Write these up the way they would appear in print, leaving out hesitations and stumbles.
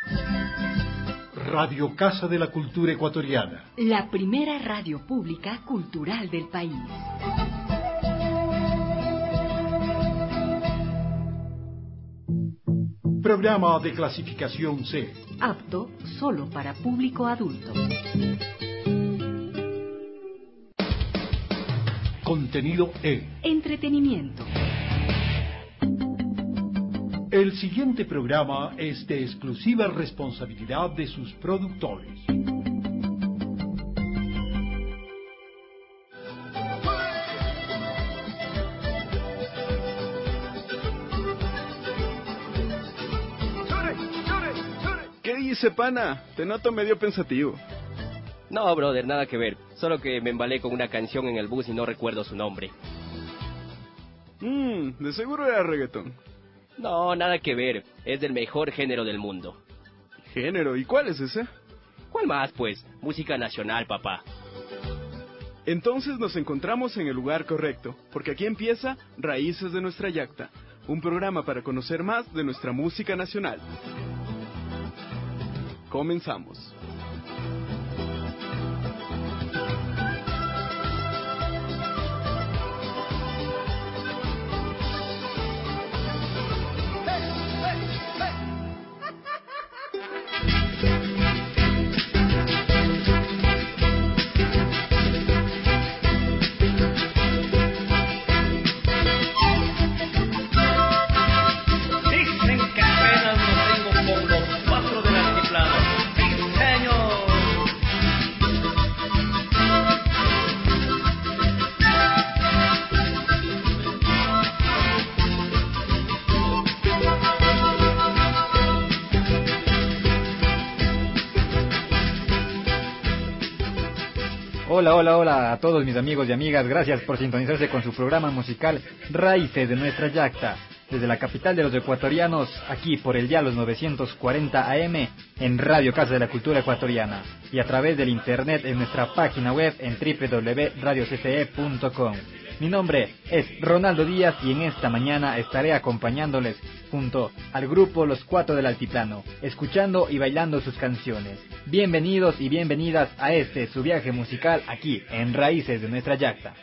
Radio Casa de la Cultura Ecuatoriana. La primera radio pública cultural del país. Programa de clasificación C. Apto solo para público adulto. Contenido E. Entretenimiento. El siguiente programa es de exclusiva responsabilidad de sus productores. ¿Qué dice, pana? Te noto medio pensativo. No, brother, nada que ver. Solo que me embalé con una canción en el bus y no recuerdo su nombre. De seguro era reggaetón. No, nada que ver. Es del mejor género del mundo. ¿Género? ¿Y cuál es ese? ¿Cuál más, pues? Música nacional, papá. Entonces nos encontramos en el lugar correcto, porque aquí empieza Raíces de nuestra Yacta, un programa para conocer más de nuestra música nacional. Comenzamos. Hola a todos mis amigos y amigas, gracias por sintonizarse con su programa musical Raíces de nuestra Yacta, desde la capital de los ecuatorianos, aquí por el dial los 940 AM en Radio Casa de la Cultura Ecuatoriana y a través del internet en nuestra página web en www.radiocce.com. Mi nombre es Ronaldo Díaz y en esta mañana estaré acompañándoles junto al grupo Los Cuatro del Altiplano, escuchando y bailando sus canciones. Bienvenidos y bienvenidas a su viaje musical aquí en Raíces de nuestra Yacta.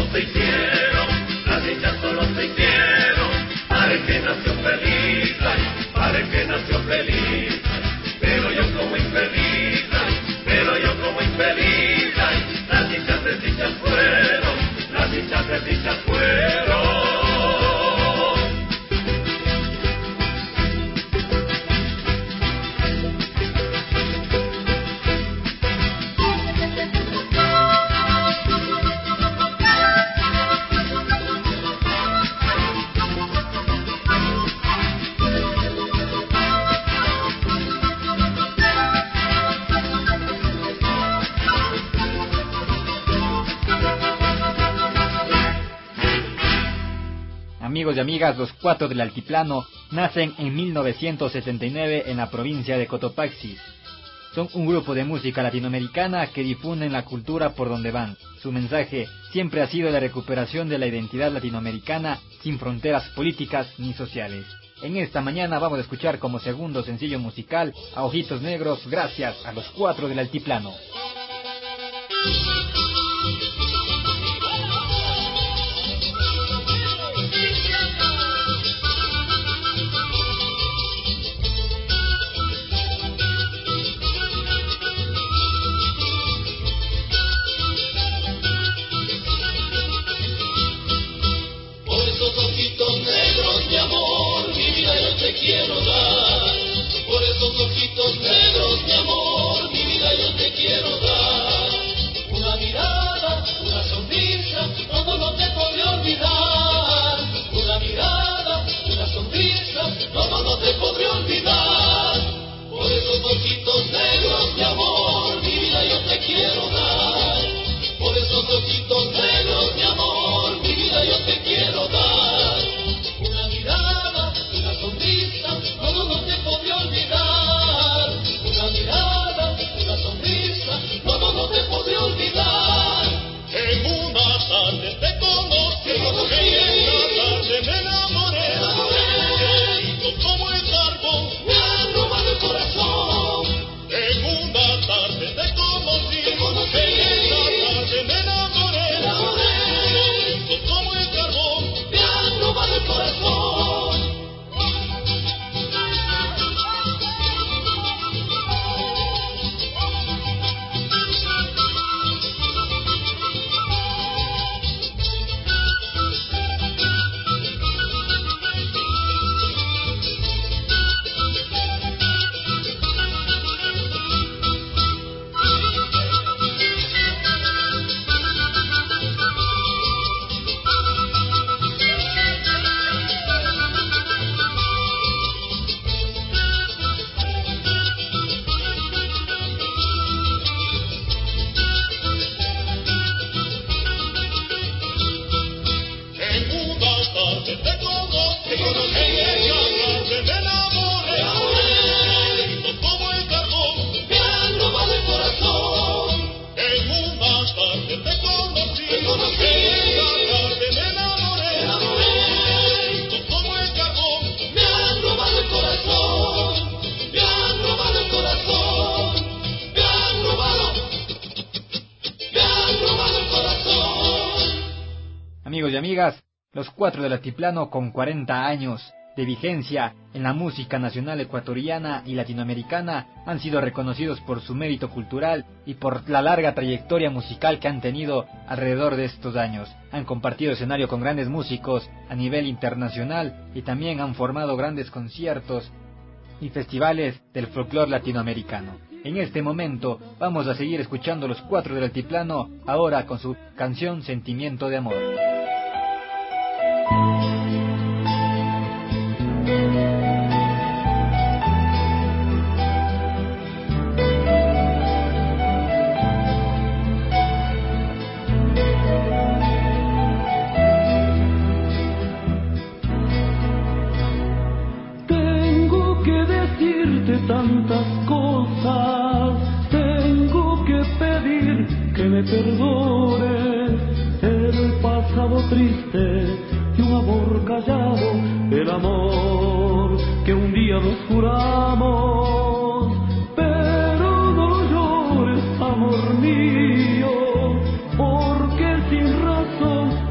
se hicieron, las dichas solo se hicieron, para el que nació feliz, para el que nació feliz, pero yo como infeliz, pero yo como infeliz, las dichas desdichas fueron, las dichas desdichas fueron. Amigos y amigas, los Cuatro del Altiplano nacen en 1979 en la provincia de Cotopaxi. Son un grupo de música latinoamericana que difunden la cultura por donde van. Su mensaje siempre ha sido la recuperación de la identidad latinoamericana sin fronteras políticas ni sociales. En esta mañana vamos a escuchar como segundo sencillo musical a Ojitos Negros, gracias a los Cuatro del Altiplano. Quiero dar, por esos ojitos negros, mi amor, mi vida yo te quiero dar. Una mirada, una sonrisa, todo no te podré olvidar. Una mirada, una sonrisa, todo no te podré olvidar. Por esos ojitos negros, mi amor, mi vida yo te quiero dar. Por esos ojitos negros, mi amor, mi vida yo te quiero dar. Una mirada, una sonrisa, todo no te podré olvidar. Una mirada, una sonrisa, todo no te podré olvidar. En una tarde te conocí, en una tarde me enamoré, querido como el carbón, me han robado el corazón. En una tarde te conocí, en una tarde me enamoré, querido como el carbón, me han robado el corazón. Amigos y amigas, los Cuatro del Altiplano, con 40 años de vigencia en la música nacional ecuatoriana y latinoamericana, han sido reconocidos por su mérito cultural y por la larga trayectoria musical que han tenido alrededor de estos años. Han compartido escenario con grandes músicos a nivel internacional y también han formado grandes conciertos y festivales del folclore latinoamericano. En este momento vamos a seguir escuchando los Cuatro del Altiplano, ahora con su canción Sentimiento de Amor. Tengo que decirte tantas cosas, tengo que pedir que me perdones el pasado triste y un amor callado, el amor que un día nos juramos. Pero no llores, amor mío, porque sin razón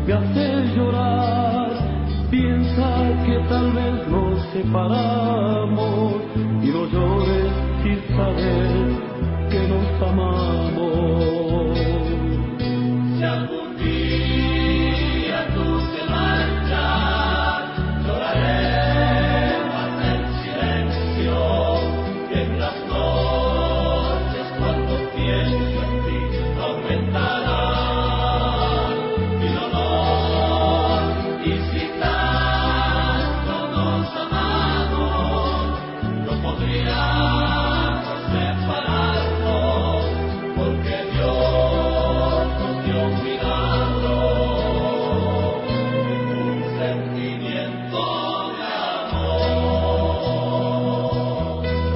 separamos, y no llores si sabes que nos amamos. Si algún día tú te marchas, lloraremos en silencio, y en las noches cuando pienso en ti aumentará mi dolor. Y si tanto nos amamos, no podríamos separarnos, porque Dios nos dio un milagro, un sentimiento de amor.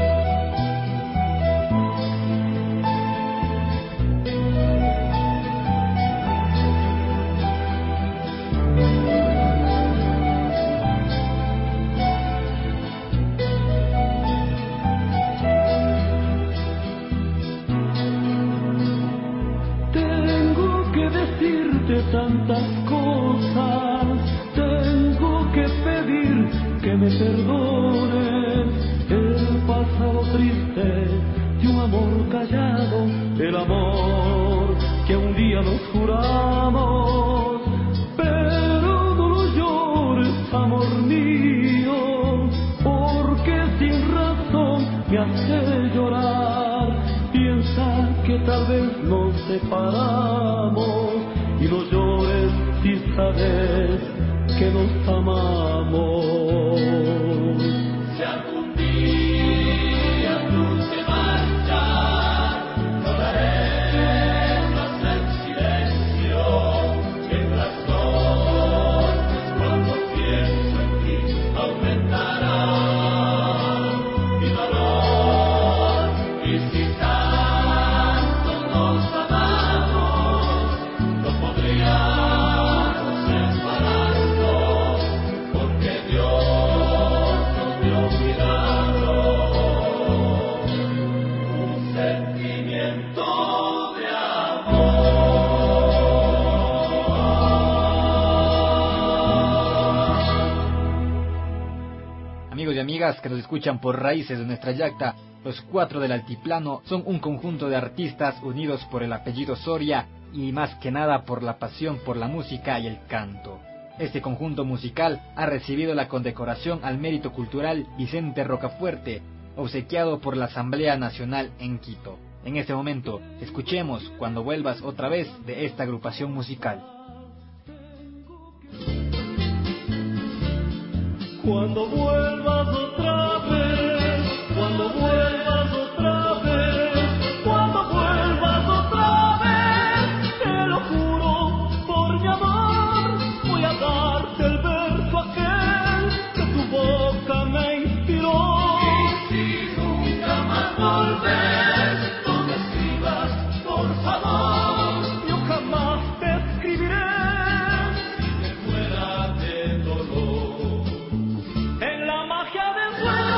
Tengo que decirte tantas cosas, tengo que pedir que me perdones el pasado triste de un amor callado, el amor que un día nos juramos. Pero no lo llores, amor mío, porque sin razón me hace llorar. Piensa que tal vez nos separamos, y no llores si sabes que nos amamos. Si algún día tú te marchas, lloraremos en silencio, en las noches cuando pienso en ti aumentará mi dolor. Y si tanto nos amamos, no podríamos separarnos, porque Dios nos dio un milagro, un sentimiento de amor. Amigos y amigas que nos escuchan por Raíces de Nuestra Yacta, los Cuatro del Altiplano son un conjunto de artistas unidos por el apellido Soria y más que nada por la pasión por la música y el canto. Este conjunto musical ha recibido la condecoración al mérito cultural Vicente Rocafuerte, obsequiado por la Asamblea Nacional en Quito. En este momento, escuchemos Cuando vuelvas otra vez de esta agrupación musical. Cuando vuelvas otra vez, cuando vuelvas otra vez, cuando vuelvas otra vez, te lo juro por mi amor, voy a darte el verso aquel que tu boca me inspiró. Y si nunca más volver, no me escribas, por favor, Yo jamás te escribiré si me fuera de dolor. en la magia del sueño.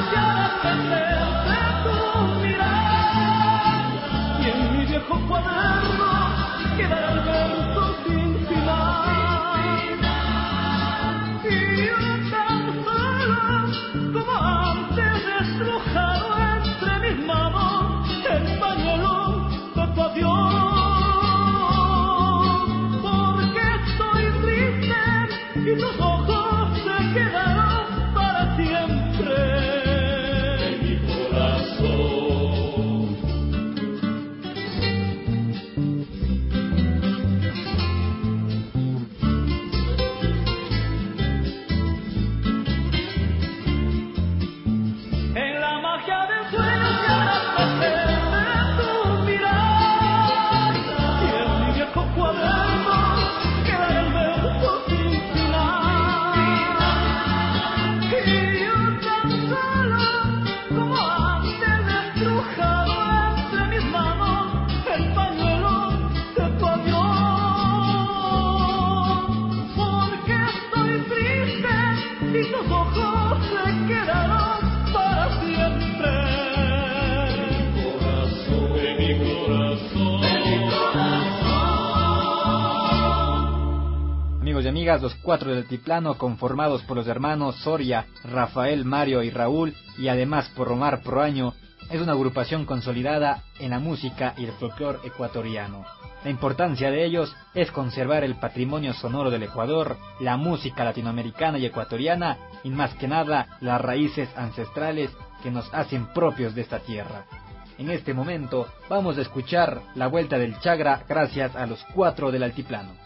amigas, los 4 del Altiplano, conformados por los hermanos Soria, Rafael, Mario y Raúl, y además por Omar Proaño, es una agrupación consolidada en la música y el folclore ecuatoriano. La importancia de ellos es conservar el patrimonio sonoro del Ecuador, la música latinoamericana y ecuatoriana, y más que nada las raíces ancestrales que nos hacen propios de esta tierra. En este momento vamos a escuchar La Vuelta del Chagra gracias a los 4 del Altiplano.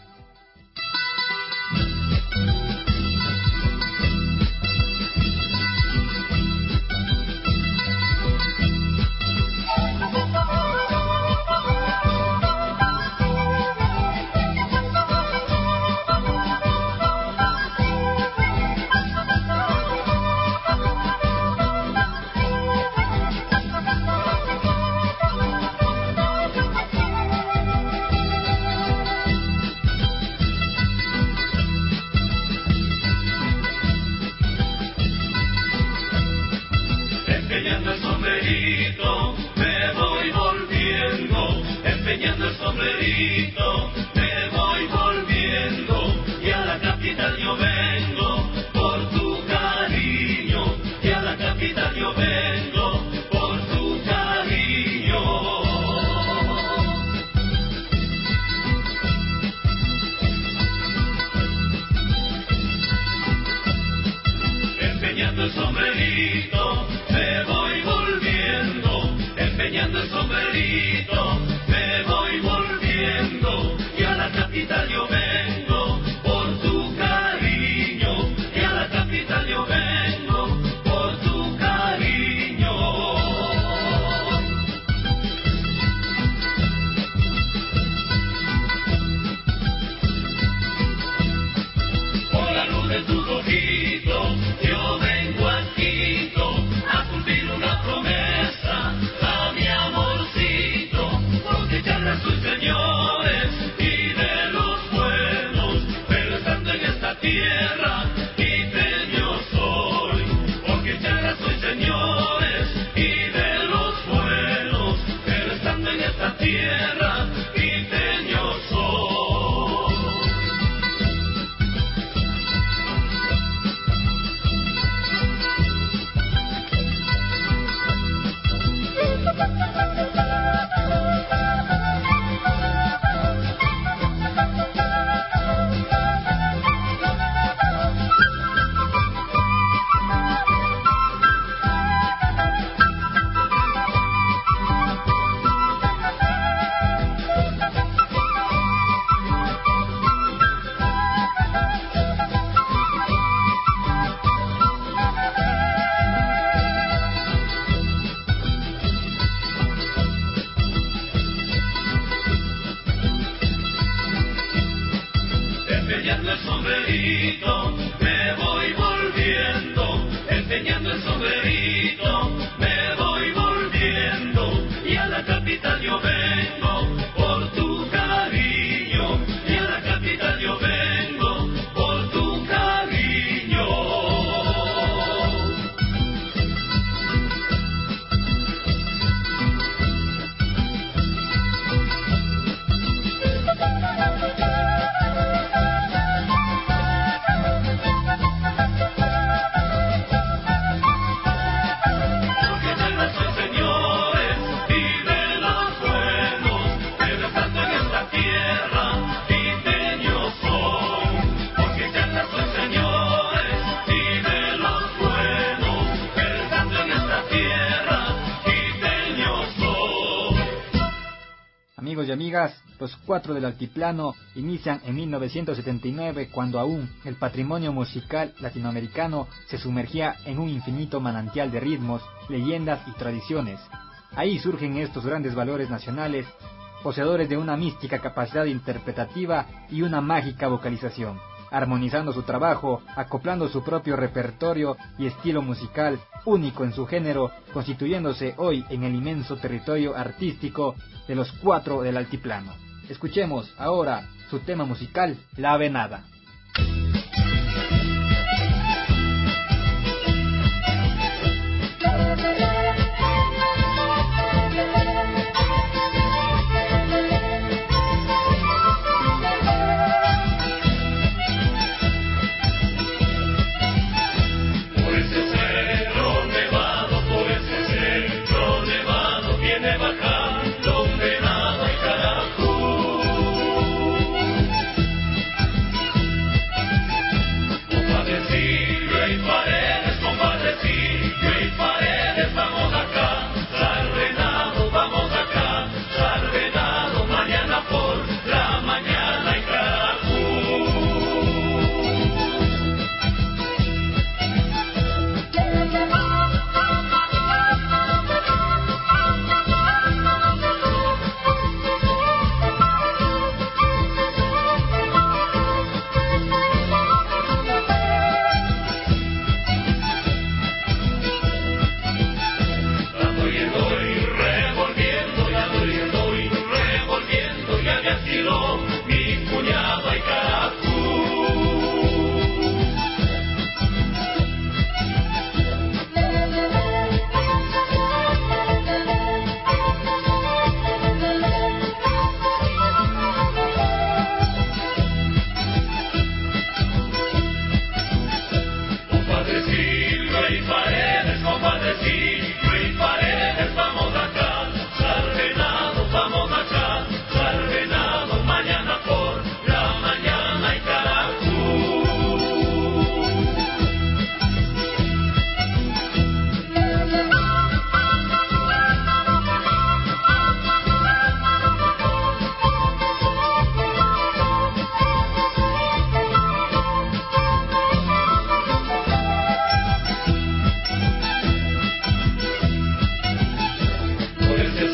Amigos y amigas, los 4 del Altiplano inician en 1979, cuando aún el patrimonio musical latinoamericano se sumergía en un infinito manantial de ritmos, leyendas y tradiciones. Ahí surgen estos grandes valores nacionales, poseedores de una mística capacidad interpretativa y una mágica vocalización, armonizando su trabajo, acoplando su propio repertorio y estilo musical único en su género, constituyéndose hoy en el inmenso territorio artístico de los 4 del Altiplano. Escuchemos ahora su tema musical, La Venada. Cirilo, mi cuñado y Caracú. Compadre Silvio y Paredes, compadre Silvio y Paredes, vamos acá, Sarvenados, vamos acá, Sarvenados, mañana por la mañana y Caracú. Por ese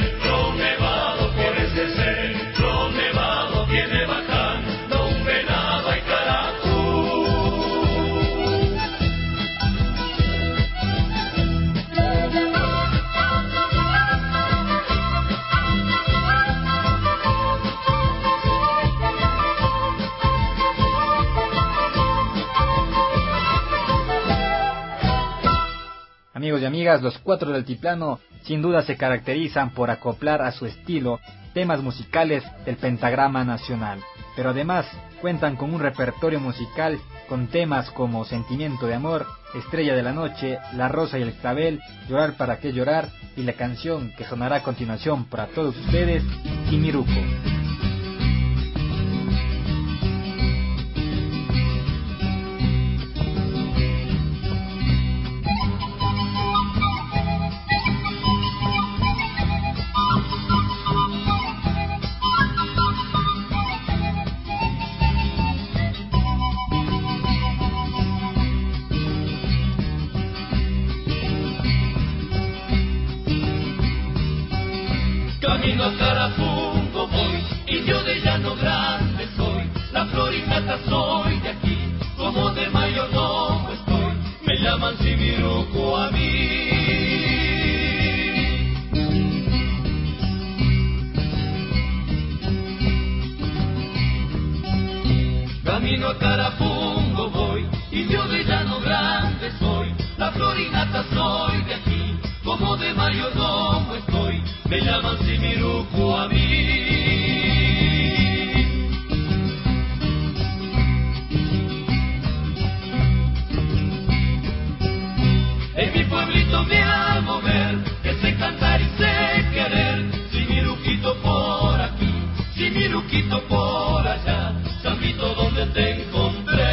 centro nevado viene bajando un venado a Caracú. Amigos y amigas, los Cuatro del Altiplano sin duda se caracterizan por acoplar a su estilo temas musicales del pentagrama nacional, pero además cuentan con un repertorio musical con temas como Sentimiento de Amor, Estrella de la Noche, La Rosa y el Clavel, Llorar para qué llorar y la canción que sonará a continuación para todos ustedes, Simiruco. Camino a Carapungo voy, y yo de Llano Grande soy, la florinata soy de aquí, como de mayordomo estoy, me llaman Simiruco a mí. Camino a Carapungo voy, y yo de Llano Grande soy, la florinata soy de aquí, como de mayordomo estoy, me llaman Simiruco a mí. En mi pueblito me hago ver, que sé cantar y sé querer, Simiruquito por aquí, Simiruquito por allá, Sambito donde te encontré.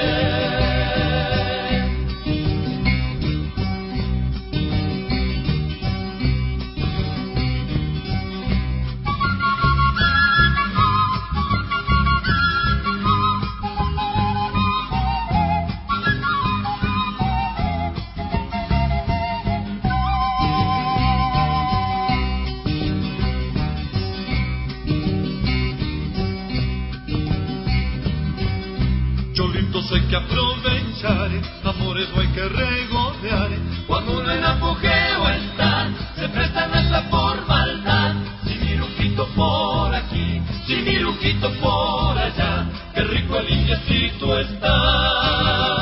Cholito hay que aprovechar, amores no hay que regodear. Cuando uno en apogeo está, se prestan hasta por maldad. Simiruquito por aquí, Simiruquito por allá, qué rico el indiecito está.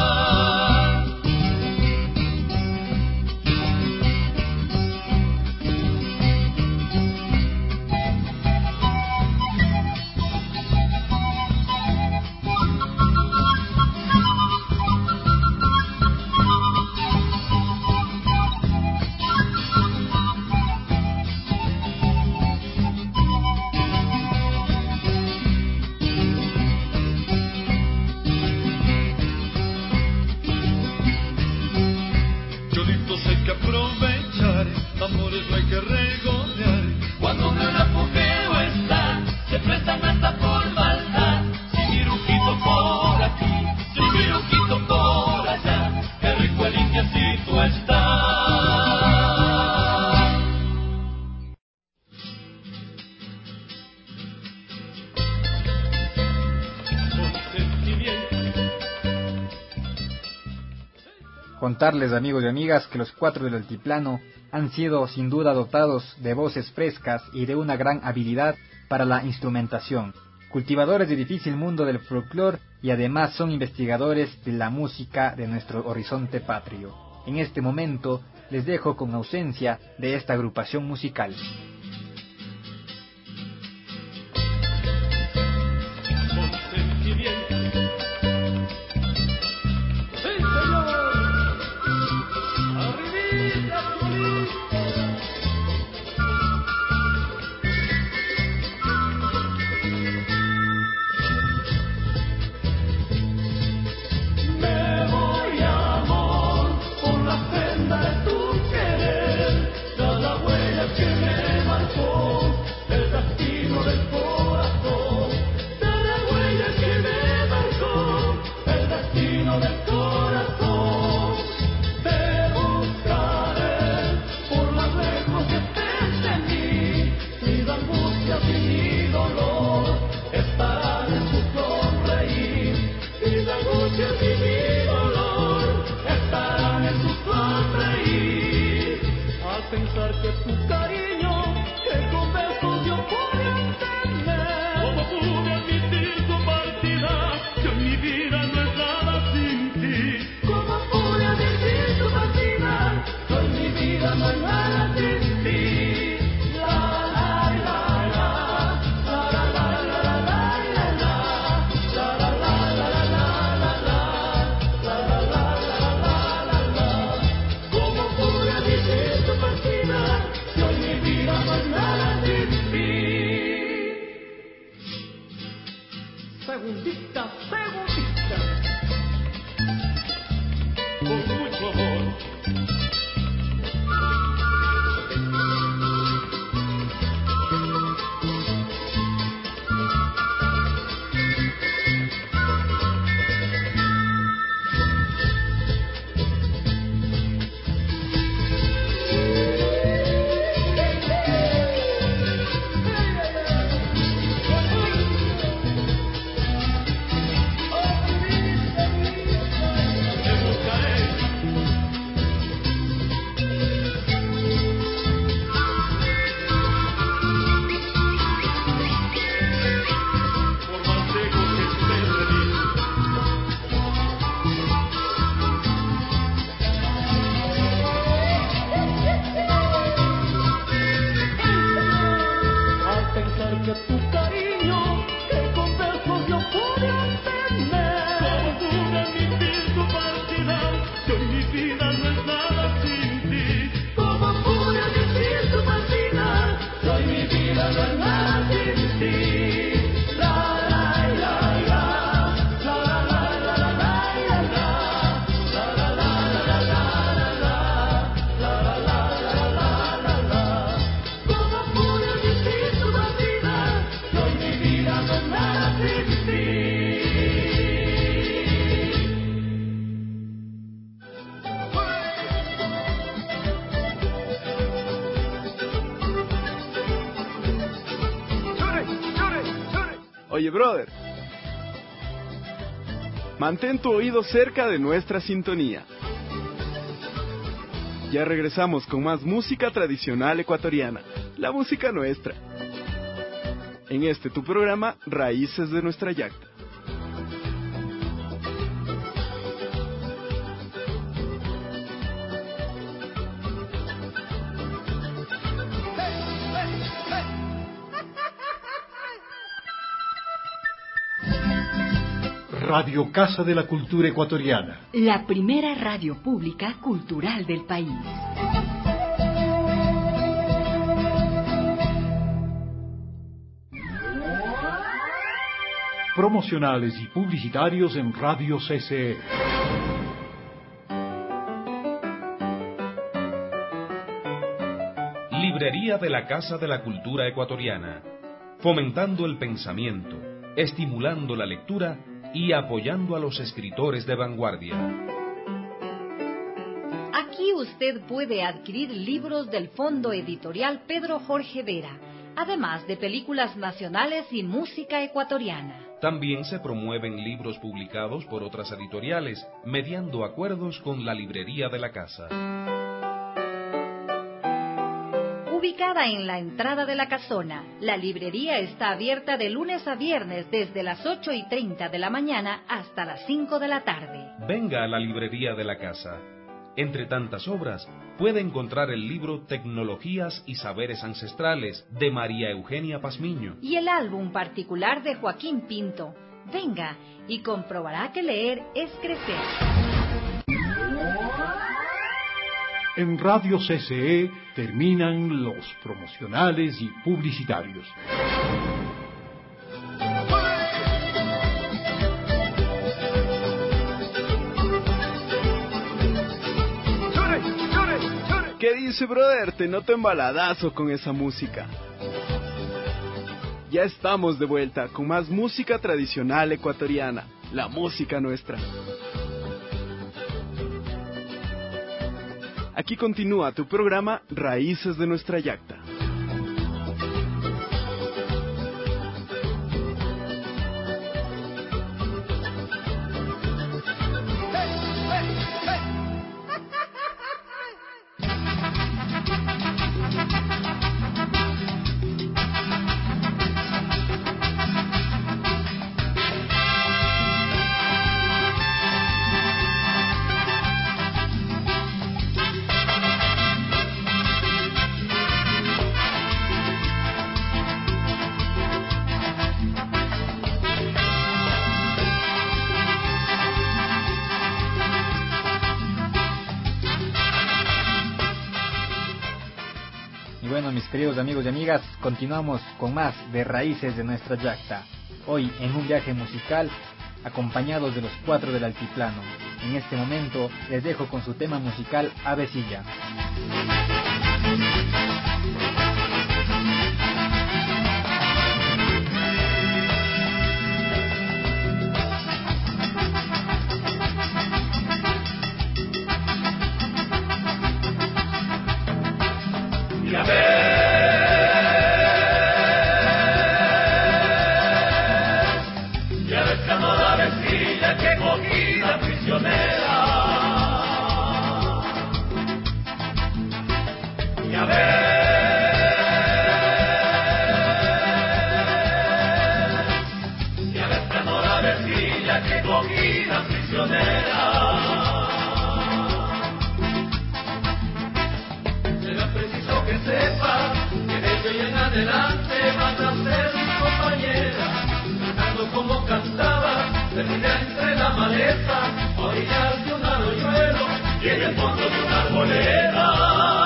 Contarles, amigos y amigas, que los Cuatro del Altiplano han sido sin duda dotados de voces frescas y de una gran habilidad para la instrumentación, cultivadores del difícil mundo del folclore y además son investigadores de la música de nuestro horizonte patrio. En este momento les dejo con ausencia de esta agrupación musical. Oye, brother, mantén tu oído cerca de nuestra sintonía. Ya regresamos con más música tradicional ecuatoriana, la música nuestra. En este tu programa, Raíces de Nuestra Yacta. Radio Casa de la Cultura Ecuatoriana. La primera radio pública cultural del país. Promocionales y publicitarios en Radio CCE. Librería de la Casa de la Cultura Ecuatoriana. Fomentando el pensamiento, estimulando la lectura y apoyando a los escritores de vanguardia. Aquí usted puede adquirir libros del Fondo Editorial Pedro Jorge Vera, además de películas nacionales y música ecuatoriana. También se promueven libros publicados por otras editoriales, mediando acuerdos con la librería de la casa. ubicada en la entrada de la casona. La librería está abierta de lunes a viernes desde las 8:30 de la mañana hasta las 5 de la tarde. Venga a la librería de la casa. Entre tantas obras, puede encontrar el libro Tecnologías y Saberes Ancestrales de María Eugenia Pazmiño y el álbum particular de Joaquín Pinto. Venga y comprobará que leer es crecer. En Radio CCE terminan los promocionales y publicitarios. ¿Qué dice, brother? Te noto embaladazo con esa música. Ya estamos de vuelta con más música tradicional ecuatoriana, la música nuestra. Aquí continúa tu programa Raíces de nuestra Yacta. Bueno, mis queridos amigos y amigas, continuamos con más de Raíces de nuestra Yacta. Hoy en un viaje musical, acompañados de los 4 del Altiplano. En este momento les dejo con su tema musical Avecilla. Será preciso que sepas que desde hoy en adelante vas a ser mi compañera, cantando como cantaba, perdida entre la maleza, a orillas de un arroyuelo y en el fondo de una arboleda.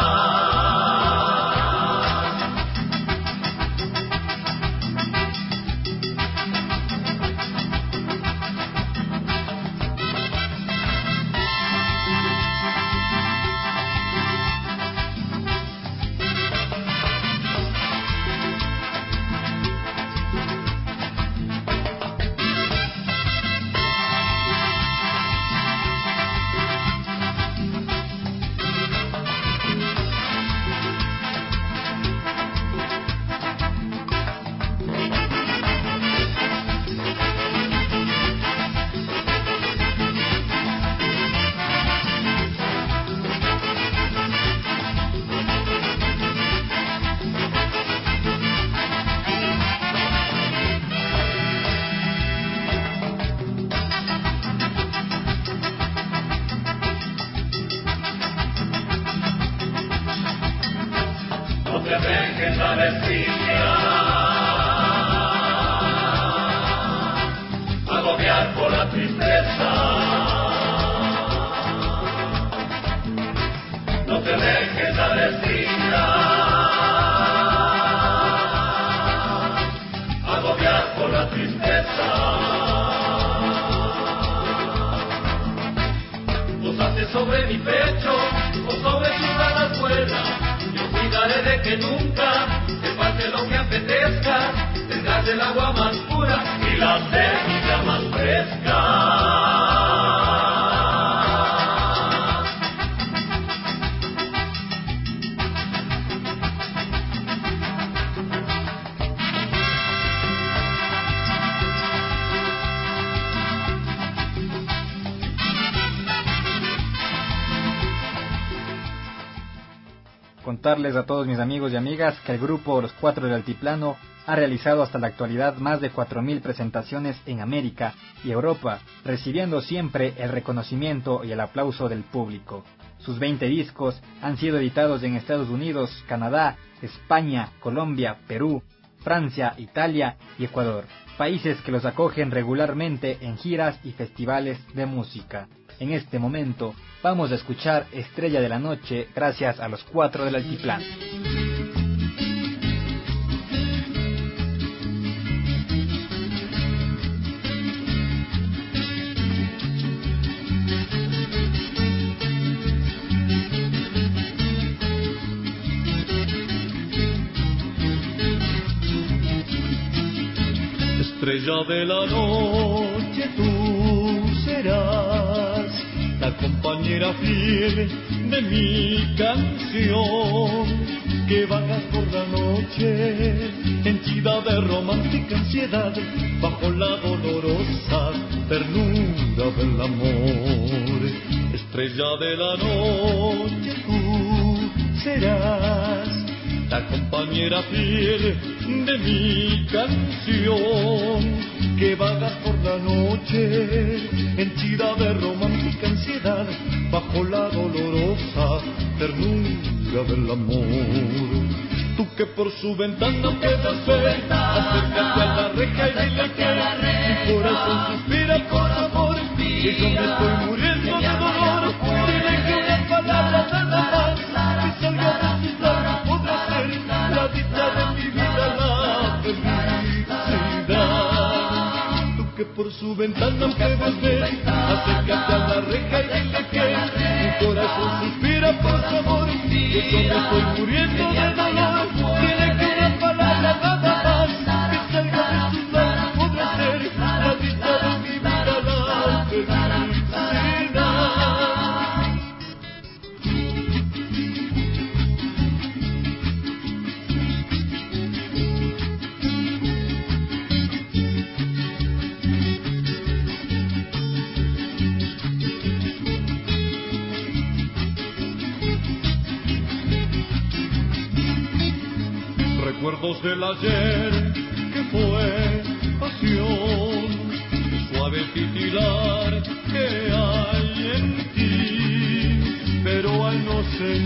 Agobiar por la tristeza, no te dejes la vecina, agobiar por la tristeza. Posate sobre mi pecho o sobre tus alas vuelas, yo cuidaré de que nunca te falte lo que apetezca, tendrás el agua más pura y la semilla más fresca. contarles a todos mis amigos y amigas que el grupo Los Cuatro del Altiplano ha realizado hasta la actualidad más de 4.000 presentaciones en América y Europa, recibiendo siempre el reconocimiento y el aplauso del público. Sus 20 discos han sido editados en Estados Unidos, Canadá, España, Colombia, Perú, Francia, Italia y Ecuador, países que los acogen regularmente en giras y festivales de música. En este momento vamos a escuchar Estrella de la Noche gracias a Los Cuatro del Altiplano. Estrella de la noche tú serás, la compañera fiel de mi canción, que vagas por la noche, henchida de romántica ansiedad, bajo la dolorosa ternura del amor. Estrella de la noche tú serás, la compañera fiel de mi canción, que vagas por la noche, henchida de romántica ansiedad, bajo la dolorosa ternura del amor. Tú que por su ventana puedas ver, acércate a la reja y dile que mi corazón suspira por amor, que yo me estoy muriendo de dolor. Dile que una palabra nada más, que salga de sus labios podrá ser la dicha de mi vida, la felicidad. Tú que por su ventana puedes ver, acércate a la reja y dile que mi corazón suspira por su amor, que yo me estoy muriendo de dolor. Dile que una palabra nada más, que salga de sus labios podrá ser la dicha de mi vida, la felicidad. Recuerdos del ayer que fue pasión, el suave titilar que hay en ti, pero al no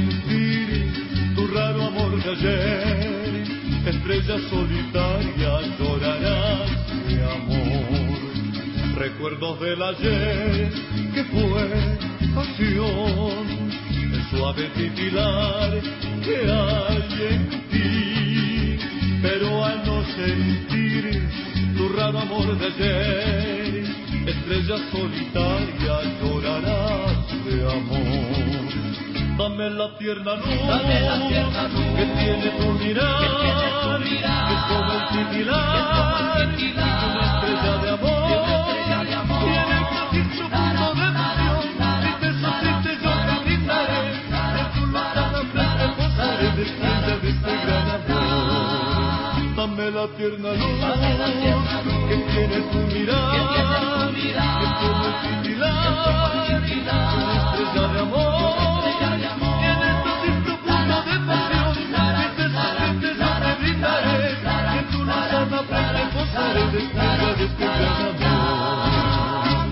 sentir tu raro amor de ayer, estrella solitaria llorarás de amor. Recuerdos del ayer que fue pasión, el suave titilar que hay en ti, pero al no sentir tu raro amor de ayer, estrella solitaria llorarás de amor. Dame la tierna luz, que tiene tu mirar, que es como el titilar de una estrella de amor, tiene casi su punto de pasión, y te sufriste yo te brindaré, en tu lozana frente posaré de estrella de este gran amor. Dame la tierna luz, que tiene tu mirar, que es como el titilar de una estrella de amor, tiene todito punto de pasión, y te sufriste yo te brindaré, en tu lozana frente posaré de estrella de este gran amor.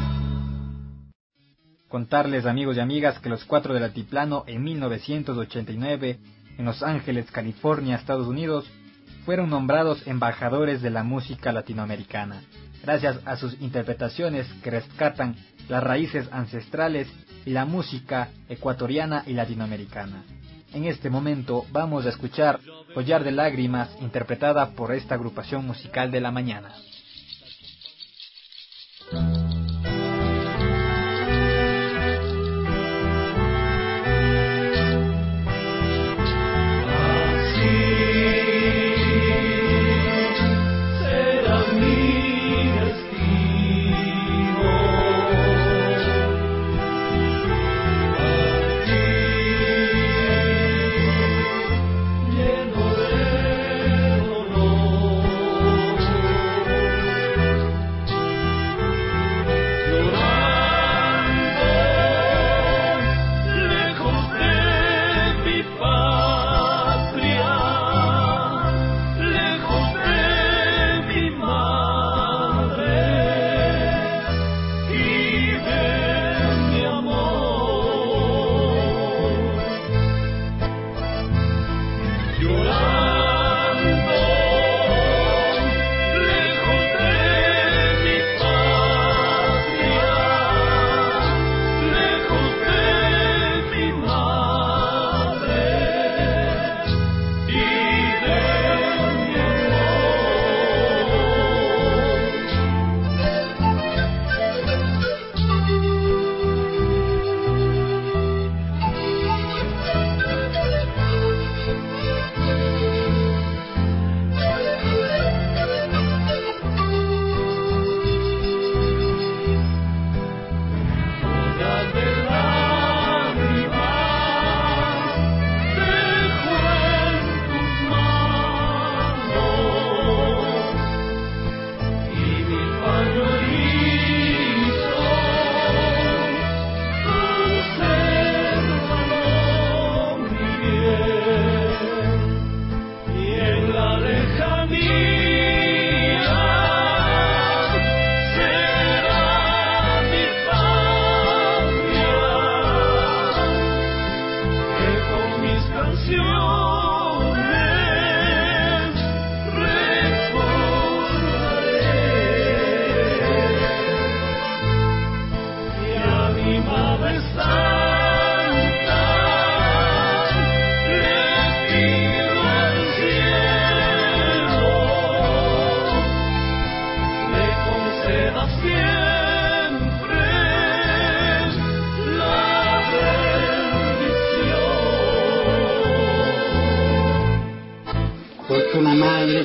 Contarles, amigos y amigas, que Los Cuatro del Altiplano en 1989, en Los Ángeles, California, Estados Unidos, fueron nombrados embajadores de la música latinoamericana, gracias a sus interpretaciones que rescatan las raíces ancestrales y la música ecuatoriana y latinoamericana. En este momento vamos a escuchar Collar de Lágrimas, interpretada por esta agrupación musical de la mañana.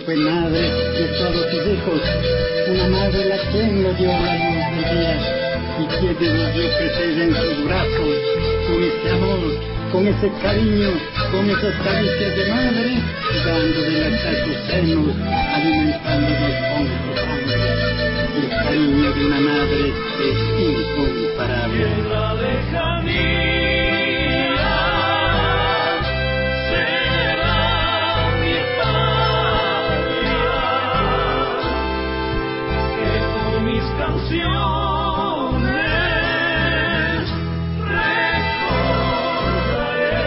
fue madre de todos sus hijos, una madre la quien le dio la luz del día y quien nos dio crecer en sus brazos, con ese amor, con ese cariño, con esas caricias de madre, dándole hasta sus senos, alimentándonos con su sangre. El cariño de una madre es incomparable. Tierra lejanía será mi patria, que con mis canciones recordaré.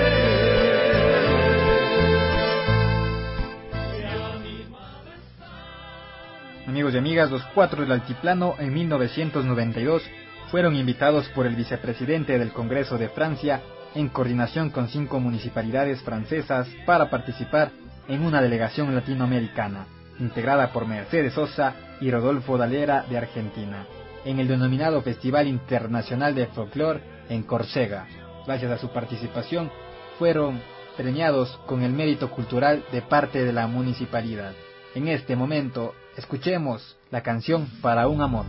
Amigos y amigas, los Cuatro del Altiplano en 1992 fueron invitados por el vicepresidente del Congreso de Francia en coordinación con 5 municipalidades francesas para participar en una delegación latinoamericana, integrada por Mercedes Sosa y Rodolfo Dalera de Argentina, en el denominado Festival Internacional de Folclore en Córcega. Gracias a su participación, fueron premiados con el mérito cultural de parte de la municipalidad. En este momento, escuchemos la canción Para un Amor.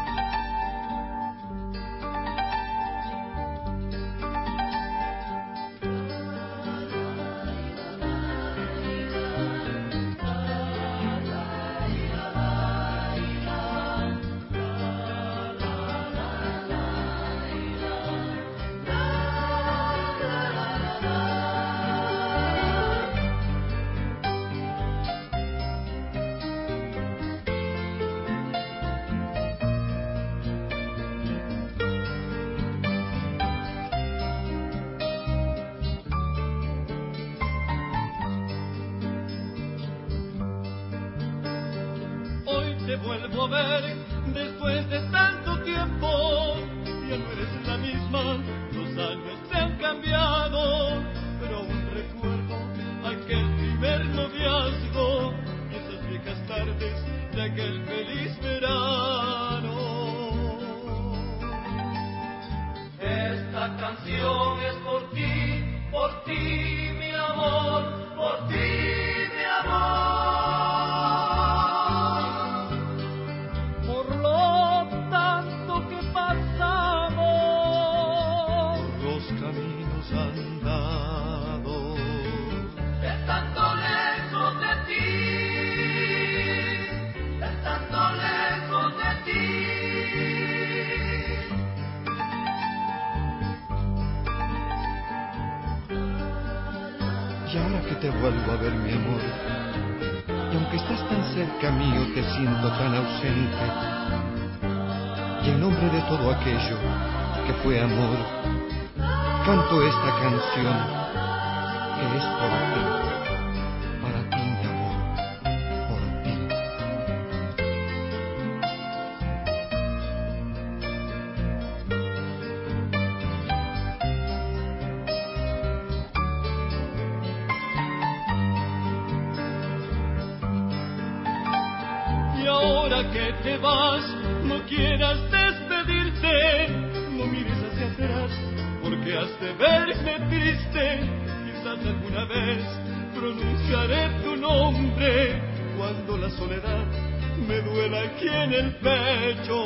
Te vuelvo a ver después de tanto tiempo. Ya no eres la misma, los años te han cambiado, pero aún recuerdo aquel primer noviazgo y esas viejas tardes de aquel feliz verano. Esta canción es por ti mi amor, por ti mi amor. Y ahora que te vuelvo a ver, mi amor, y aunque estás tan cerca mío, te siento tan ausente. Y en nombre de todo aquello que fue amor, canto esta canción que es por ti, para ti, mi amor, por ti. Y ahora que te vas, no quieras despedirte, no mires hacia atrás, porque has de verme triste. Quizás alguna vez pronunciaré tu nombre, cuando la soledad me duela aquí en el pecho.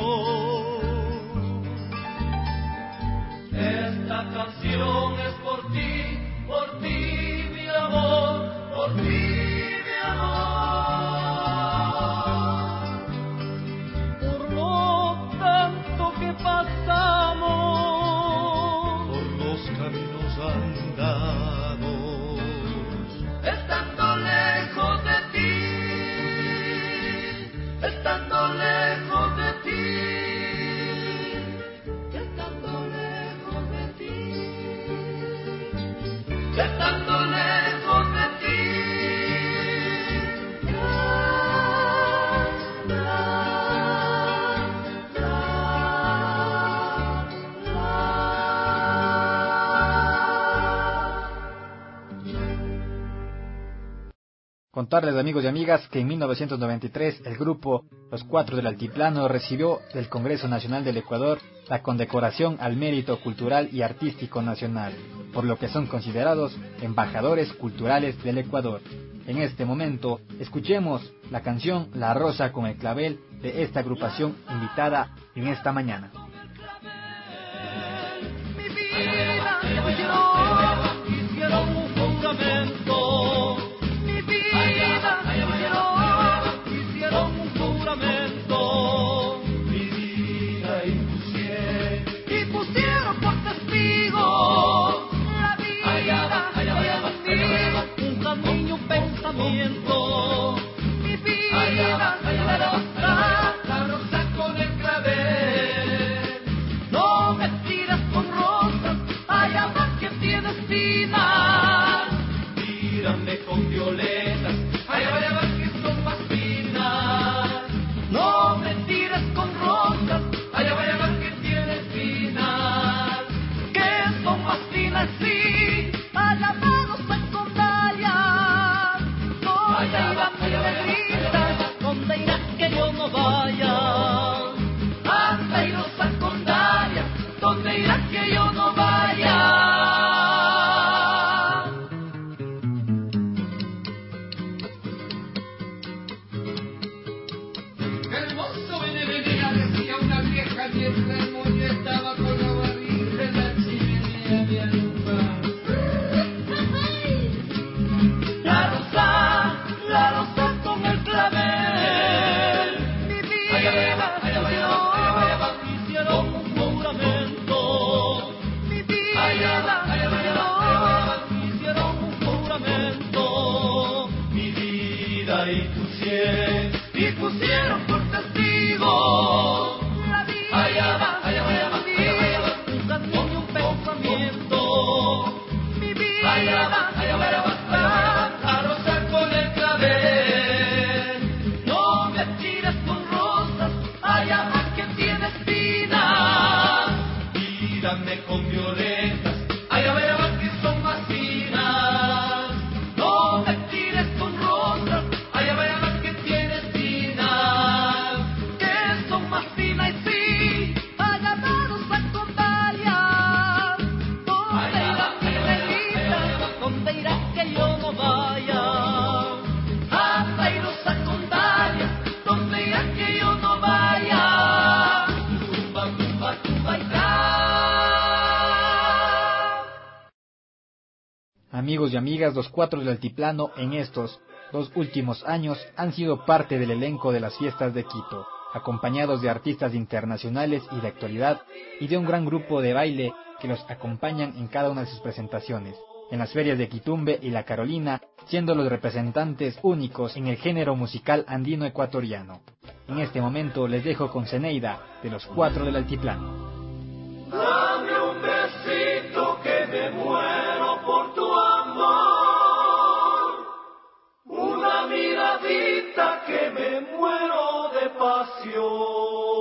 Esta canción es por ti mi amor, por ti mi amor. Que pasamos por los caminos andados, estando lejos de ti, estando lejos de ti, estando lejos de ti, estando lejos de ti. Contarles, amigos y amigas, que en 1993 el grupo Los Cuatro del Altiplano recibió del Congreso Nacional del Ecuador la condecoración al mérito cultural y artístico nacional, por lo que son considerados embajadores culturales del Ecuador. En este momento, escuchemos la canción La Rosa con el Clavel de esta agrupación invitada en esta mañana. Hicieron un juramento, mi vida, hicieron un juramento, mi vida y pusieron por testigo la vida, un camino, un pensamiento, mi vida, la rosa con el clavel, no me tiras con rosas, allá más que tiene espinas, tírame con violetas, allá más que son más finas, no me tires con rosas, allá más que tiene espinas, que son más finas, sí, allá manos con dalias, donde irán mis negritas, donde irán que yo no vaya, anda y rosa con dalias, donde irán que yo no vaya. Hermoso venía, decía una vieja mientras el moño estaba con la barriga en la chimenea de alumbrar. La rosa con el clavel, mi vida, hicieron un juramento, mi vida, hicieron un juramento, mi vida y pusieron por testigo la vida, un camino y un pensamiento, mi vida, la rosa con el clavel, no me tires con rosas, allá más que tiene espinas, tírame con violetas, allá más que son más finas, no me tires con rosas, allá más que tiene espinas, que son más finas y sí, allá manos con dalias, donde irán mis negritas, donde irán que yo no vaya, anda y rosa con dalias, donde irán que yo no vaya, tumba, tumba, tumba y tal. Amigos y amigas, Los Cuatro del Altiplano en estos 2 últimos años han sido parte del elenco de las fiestas de Quito, acompañados de artistas internacionales y de actualidad y de un gran grupo de baile que los acompañan en cada una de sus presentaciones, en las ferias de Quitumbe y La Carolina, siendo los representantes únicos en el género musical andino ecuatoriano. En este momento les dejo con Zeneida de Los Cuatro del Altiplano. Dame un besito que me muero por tu amor, una miradita que me muero de pasión.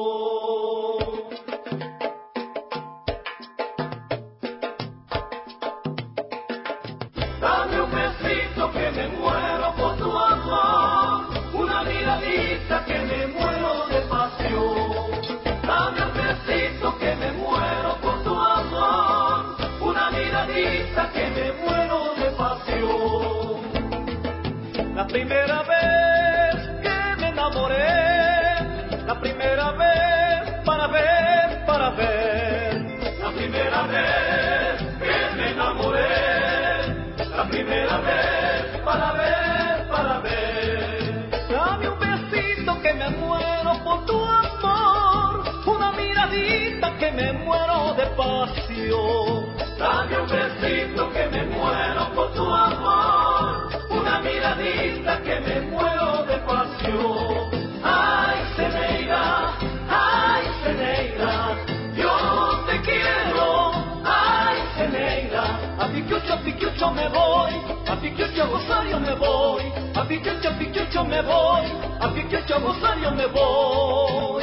Dame un besito que me muero por tu amor, una miradita que me muero de pasión. Dame un besito que me muero por tu amor, una miradita que me muero de pasión. La primera vez que me enamoré, la primera vez para ver, la primera vez que me enamoré, la primera vez para ver. Dame un besito que me muero por tu amor, una miradita que me muero de pasión. Dame un besito que me muero por tu amor, una miradita que me muero de pasión. Ay, Zeneida, yo te quiero. Ay, Zeneida, a Piquiucho me voy, a Piquiucho Rosario me voy, a Piquiucho me voy, a Piquiucho Rosario me voy.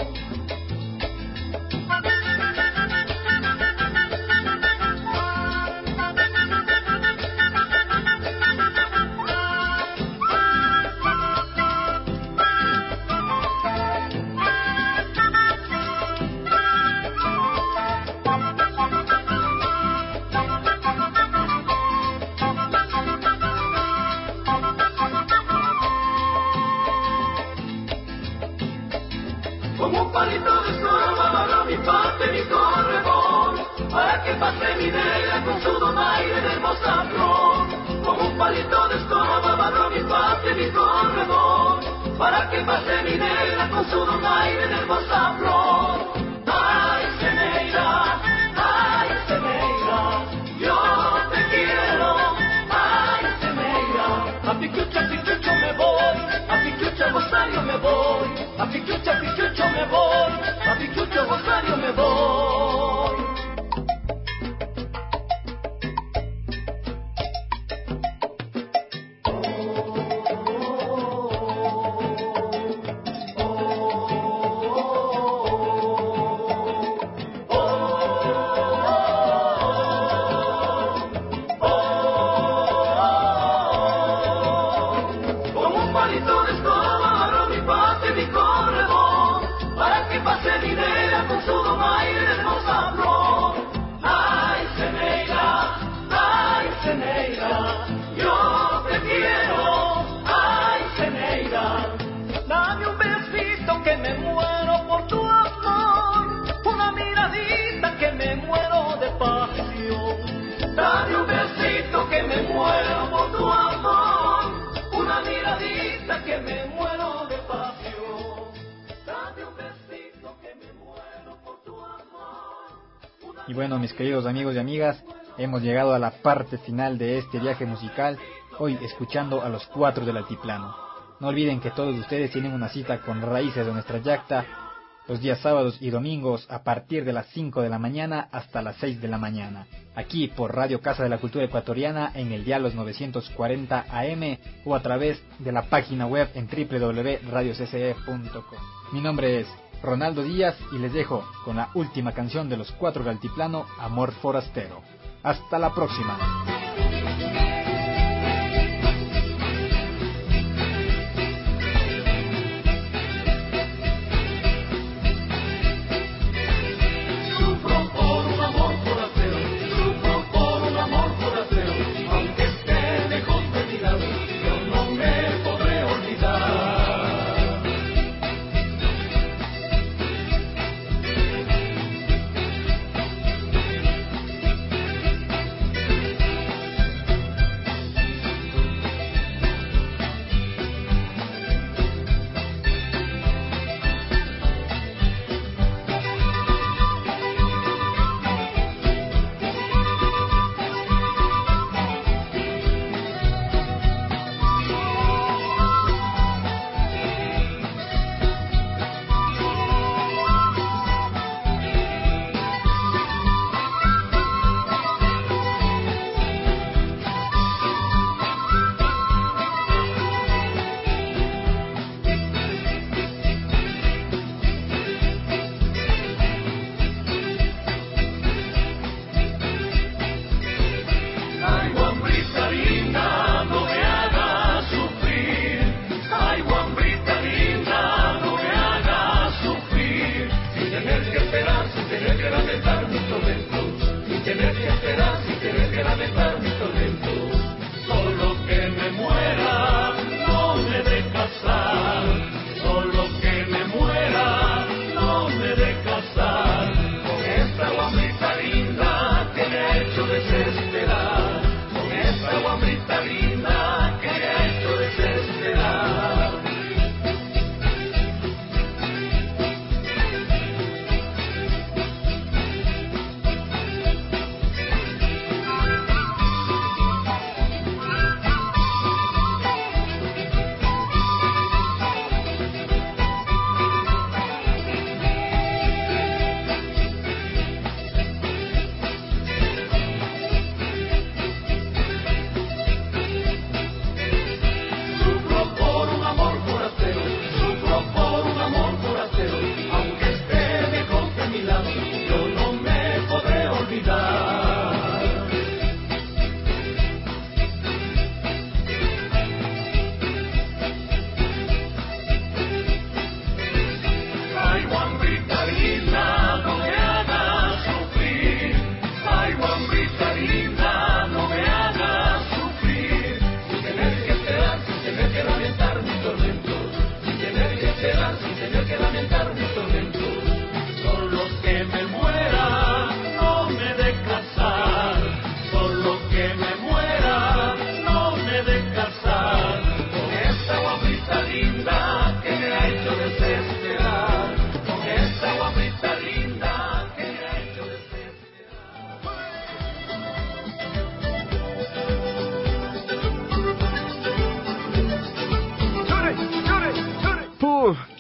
Como un palito de escoba barro mi parte, mi corredor, para que pase mi negra con su donaire de hermosa flor. Como un palito de escoba barro mi parte, mi corredor, para que pase mi negra con su donaire de hermosa flor. Ay, Ceneira, yo te quiero. Ay, Ceneira, a Pichucha me voy, a Pichucha Rosario me voy, a Pichucha me voy, a Pichucha Rosario me voy. Y bueno, mis queridos amigos y amigas, hemos llegado a la parte final de este viaje musical, hoy escuchando a los Cuatro del Altiplano. No olviden que todos ustedes tienen una cita con Raíces de Nuestra Yacta los días sábados y domingos a partir de las 5 de la mañana hasta las 6 de la mañana, aquí por Radio Casa de la Cultura Ecuatoriana en el dial los 940 AM o a través de la página web en www.radiocce.com. Mi nombre es Ronaldo Díaz y les dejo con la última canción de los Cuatro del Altiplano, Amor Forastero. Hasta la próxima.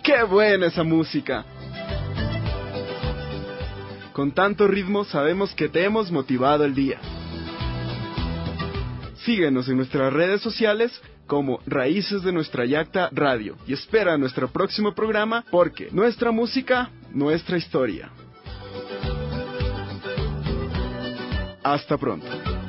¡Qué buena esa música! Con tanto ritmo sabemos que te hemos motivado el día. Síguenos en nuestras redes sociales como Raíces de Nuestra Yacta Radio y espera nuestro próximo programa porque nuestra música, nuestra historia. Hasta pronto.